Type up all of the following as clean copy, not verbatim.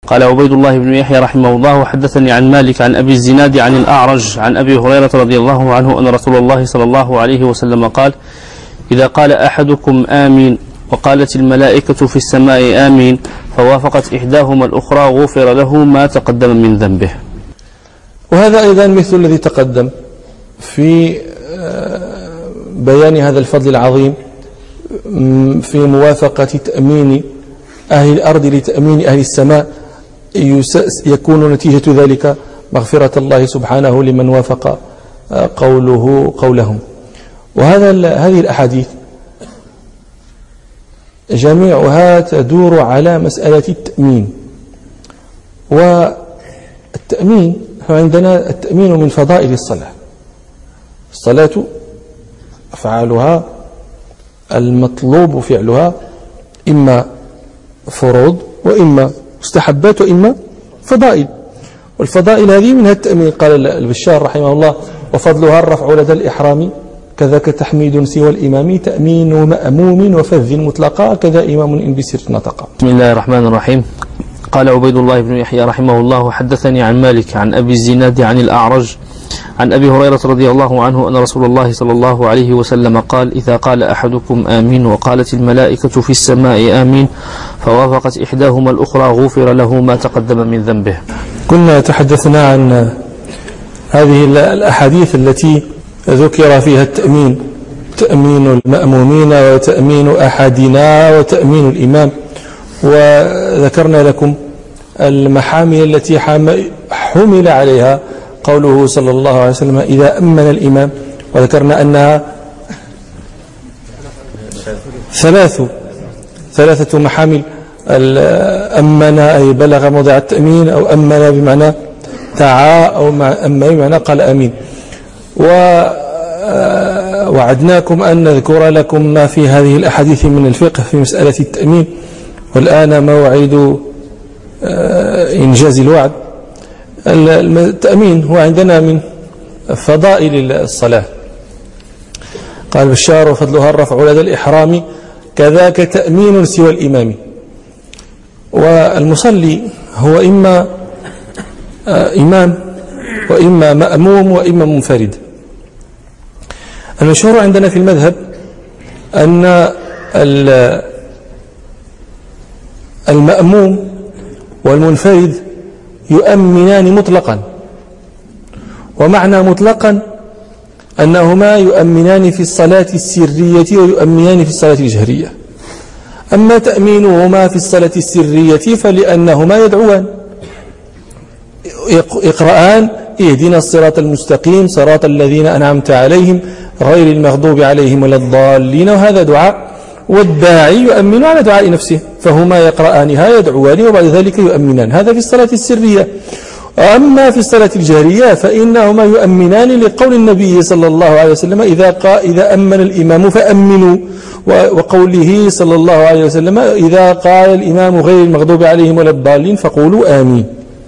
قال عبيد الله بن يحيى رحمه الله حدثني عن مالك عن أبي الزناد عن الأعرج عن أبي هريرة رضي الله عنه أن رسول الله صلى الله عليه وسلم قال: إذا قال أحدكم آمين وقالت الملائكة في السماء آمين فوافقت إحداهما الأخرى غفر له ما تقدم من ذنبه. وهذا أيضا مثل الذي تقدم في بيان هذا الفضل العظيم في موافقة تأمين أهل الأرض لتأمين أهل السماء، يكون نتيجة ذلك مغفرة الله سبحانه لمن وافق قولهم. هذه الأحاديث جميعها تدور على مسألة التأمين. والتأمين عندنا التأمين من فضائل الصلاة. الصلاة أفعالها المطلوب فعلها إما فروض وإما مستحبات وإما فضائل، والفضائل هذه منها التأمين. قال البشار رحمه الله: وفضلها الرفع لدى الإحرام كذاك تحميد سوى الإمام تأمين مأموم وفذ مطلقا كذا إمام إن بسر نطقا. بسم الله الرحمن الرحيم. قال عبيد الله بن يحيى رحمه الله حدثني عن مالك عن أبي الزناد عن الأعرج عن أبي هريرة رضي الله عنه أن رسول الله صلى الله عليه وسلم قال: إذا قال أحدكم آمين وقالت الملائكة في السماء آمين فوافقت إحداهما الأخرى غفر له ما تقدم من ذنبه. كنا تحدثنا عن هذه الأحاديث التي ذكر فيها التأمين، تأمين المأمومين وتأمين أحدنا وتأمين الإمام، وذكرنا لكم المحامل التي حمل عليها قوله صلى الله عليه وسلم: إذا أمن الإمام، وذكرنا أنها ثلاثة محامل: أمن أي بلغ موضع التأمين، أو أمن بمعنى دعا، أو أمن بمعنى قال آمين. ووعدناكم أن نذكر لكم ما في هذه الأحاديث من الفقه في مسألة التأمين، والآن موعد إنجاز الوعد. التأمين هو عندنا من فضائل الصلاة. قال بشار: وفضلها الرفع لدى الإحرام كذاك تأمين سوى الإمام. والمصلي هو إما إمام وإما مأموم وإما منفرد. المشهور عندنا في المذهب أن المأموم والمنفرد يؤمنان مطلقا، ومعنى مطلقا أنهما يؤمنان في الصلاة السرية ويؤمنان في الصلاة الجهرية. أما تأمينهما في الصلاة السرية فلأنهما يدعوان يقرآن: اهدنا الصراط المستقيم صراط الذين أنعمت عليهم غير المغضوب عليهم ولا الضالين، وهذا دعاء، والداعي يؤمن على دعاء نفسه، فهما يقرآنها يدعوان وبعد ذلك يؤمنان. هذا في الصلاة السرية. أما في الصلاة الجهرية فإنهما يؤمنان لقول النبي صلى الله عليه وسلم: إذا أمن الإمام فأمنوا، وقوله صلى الله عليه وسلم: إذا قال الإمام غير المغضوب عليهم ولا الضالين فقولوا آمين.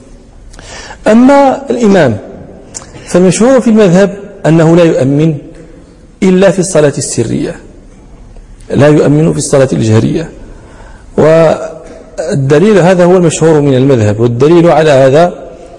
أما الإمام فالمشهور في المذهب أنه لا يؤمن إلا في الصلاة السرية، لا يؤمن في الصلاة الجهرية. والدليل هذا هو المشهور من المذهب، والدليل على هذا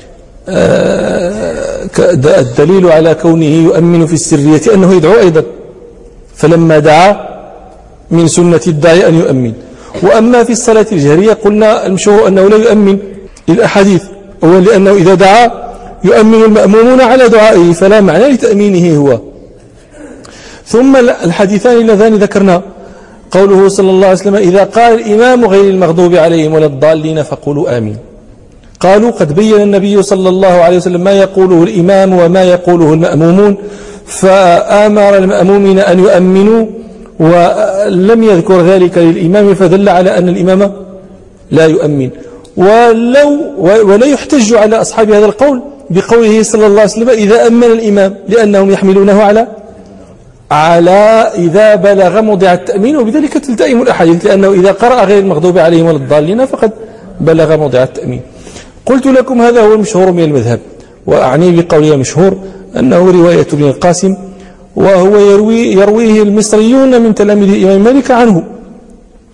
الدليل على كونه يؤمن في السرية أنه يدعو أيضا، فلما دعا من سنة الداعي أن يؤمن. وأما في الصلاة الجهرية قلنا المشهور أنه لا يؤمن للأحاديث، هو لأنه إذا دعا يؤمن المأمومون على دعائه، فلا معنى لتأمينه هو. ثم الحديثان اللذان ذكرنا قوله صلى الله عليه وسلم: إذا قال الإمام غير المغضوب عليهم ولا الضالين فقولوا آمين. قالوا: قد بين النبي صلى الله عليه وسلم ما يقوله الإمام وما يقوله المأمومون، فآمر المأمومين أن يؤمنوا ولم يذكر ذلك للإمام، فدل على أن الإمام لا يؤمن. ولا يحتج على أصحاب هذا القول بقوله صلى الله عليه وسلم: إذا أمن الإمام، لأنهم يحملونه على إذا بلغ موضع التأمين، وبذلك تلتئم الأحاديث، لأنه إذا قرأ غير المغضوب عليهم ولا الضالين فقد بلغ موضع التأمين. قلت لكم هذا هو المشهور من المذهب، وأعني بقولي مشهور أنه رواية ابن القاسم، وهو يرويه المصريون من تلاميذ الإمام مالك عنه.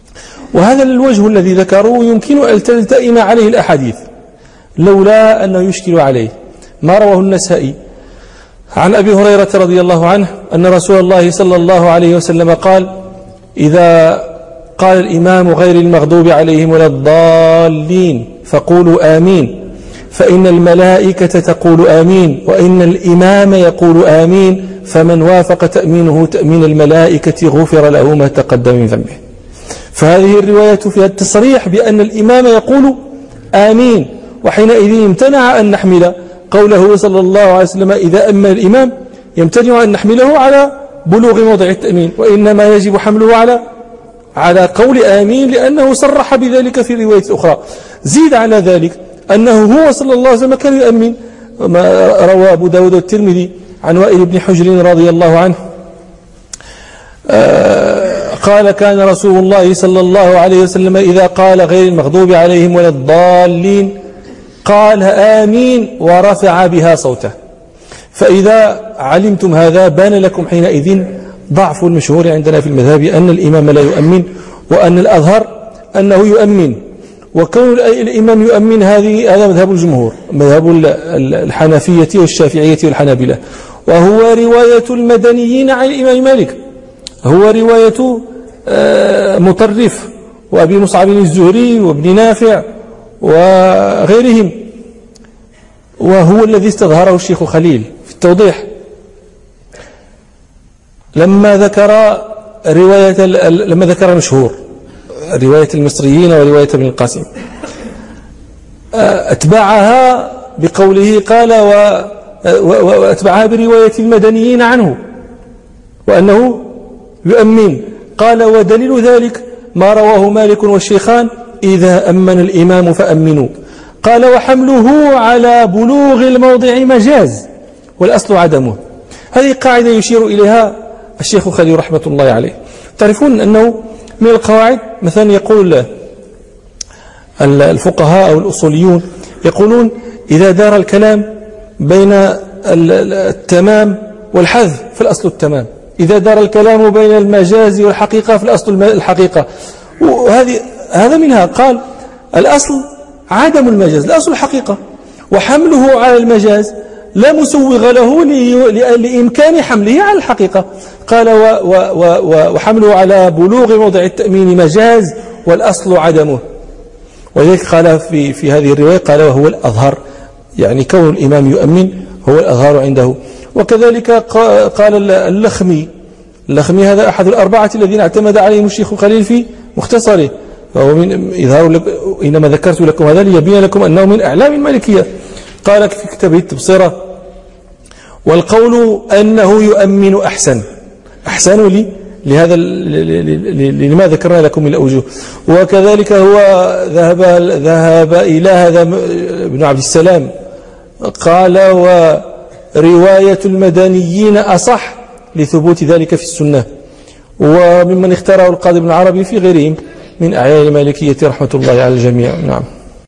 وهذا الوجه الذي ذكروا يمكن أن تلتئم عليه الأحاديث لولا أنه يشكل عليه ما رواه النسائي عن أبي هريرة رضي الله عنه أن رسول الله صلى الله عليه وسلم قال: إذا قال الإمام غير المغضوب عليهم ولا الضالين فقولوا آمين، فإن الملائكة تقول آمين، وإن الإمام يقول آمين، فمن وافق تأمينه تأمين الملائكة غفر له ما تقدم من ذنبه. فهذه الرواية فيها التصريح بأن الإمام يقول آمين، وحينئذ امتنع أن نحمل قوله صلى الله عليه وسلم إذا أمن الإمام، يمتنع أن نحمله على بلوغ موضع التأمين، وإنما يجب حمله على قول آمين، لأنه صرح بذلك في رواية أخرى. زيد على ذلك أنه هو صلى الله عليه وسلم كان يؤمن، ما روى أبو داود والترمذي عن وائل بن حجر رضي الله عنه قال: كان رسول الله صلى الله عليه وسلم إذا قال غير المغضوب عليهم ولا الضالين قال آمين ورفع بها صوته. فإذا علمتم هذا بان لكم حينئذ ضعف المشهور عندنا في المذهب أن الإمام لا يؤمن، وأن الأظهر أنه يؤمن. وكون الإمام يؤمن هذا مذهب الجمهور، مذهب الحنفية والشافعية والحنابلة، وهو رواية المدنيين عن الإمام مالك، هو رواية مطرف وأبي مصعب الزهري وابن نافع وغيرهم، وهو الذي استظهره الشيخ خليل في التوضيح لما ذكر مشهور رواية المصريين ورواية ابن القاسم، أتبعها بقوله قال وأتبعها برواية المدنيين عنه وأنه يؤمن. قال: ودليل ذلك ما رواه مالك والشيخان إذا أمن الإمام فأمنوا. قال: وحمله على بلوغ الموضع مجاز والأصل عدمه. هذه قاعدة يشير إليها الشيخ خليل رحمة الله عليه. تعرفون أنه من القواعد مثلا يقول الفقهاء أو الأصوليون يقولون إذا دار الكلام بين التمام والحذف فالأصل التمام، إذا دار الكلام بين المجاز والحقيقة فالأصل الحقيقة. هذا منها. قال: الأصل عدم المجاز، الأصل الحقيقة، وحمله على المجاز لا مسوغ له لإمكان حمله على الحقيقة. قال: وحمله على بلوغ موضع التأمين مجاز والأصل عدمه. ولذلك قال في هذه الرواية قال: وهو الأظهر، يعني كون الإمام يؤمن هو الأظهر عنده. وكذلك قال اللخمي هذا أحد الأربعة الذين اعتمد عليهم الشيخ خليل في مختصره، فهو من إظهار إنما ذكرت لكم هذا ليبين لكم أنه من أعلام المالكية. قال في كتابه التبصرة: والقول أنه يؤمن أحسن لهذا لما ذكرنا لكم من الأوجه. وكذلك هو ذهب إلى هذا ابن عبد السلام قال: ورواية المدنيين أصح لثبوت ذلك في السنة. وممن اختاره القاضي ابن العربي في غيرهم من أعيان المالكية رحمة الله على الجميع. نعم.